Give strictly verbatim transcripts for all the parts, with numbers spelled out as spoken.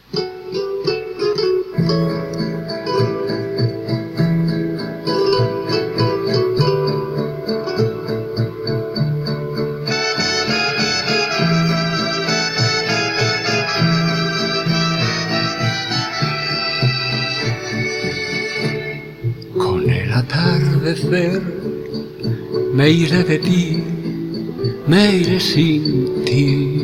Con el atardecer me iré de ti, me iré sin ti.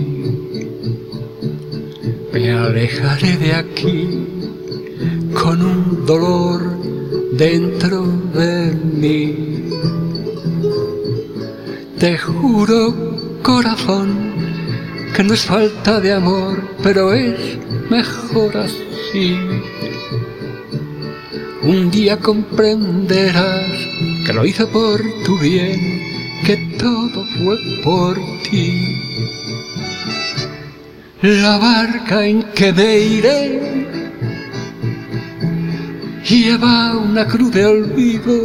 Me alejaré de aquí con un dolor dentro de mí. Te juro, corazón, que no es falta de amor, pero es mejor así. Un día comprenderás que lo hice por tu bien, que todo fue por ti. La barca en que me iré lleva una cruz de olvido,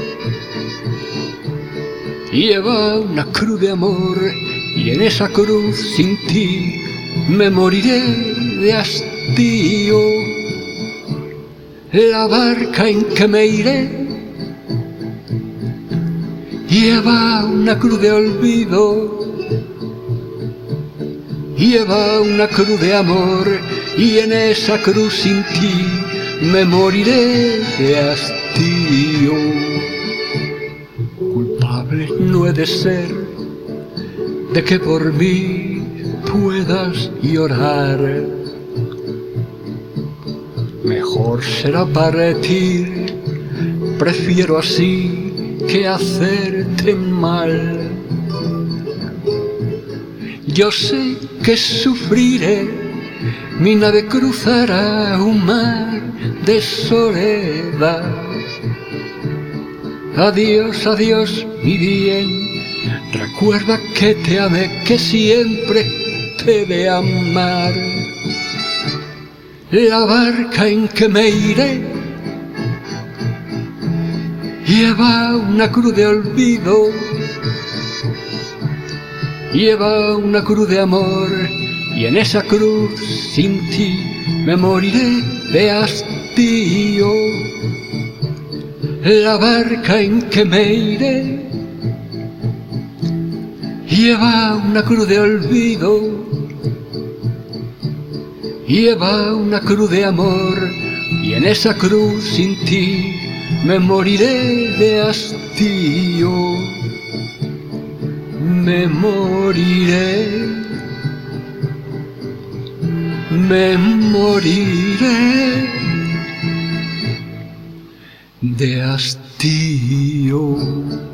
lleva una cruz de amor, y en esa cruz sin ti me moriré de hastío. La barca en que me iré lleva una cruz de olvido, lleva una cruz de amor, y en esa cruz sin ti me moriré de hastío. Culpable no he de ser de que por mí puedas llorar. Mejor será partir, prefiero así que hacerte mal. Yo sé que sufriré, mi nave cruzará un mar de soledad. Adiós, adiós, mi bien, recuerda que te amé, que siempre te he de amar. La barca en que me iré lleva una cruz de olvido, lleva una cruz de amor, y en esa cruz sin ti me moriré de hastío. La barca en que me iré lleva una cruz de olvido, lleva una cruz de amor, y en esa cruz sin ti me moriré de hastío. Me moriré, me moriré de hastío.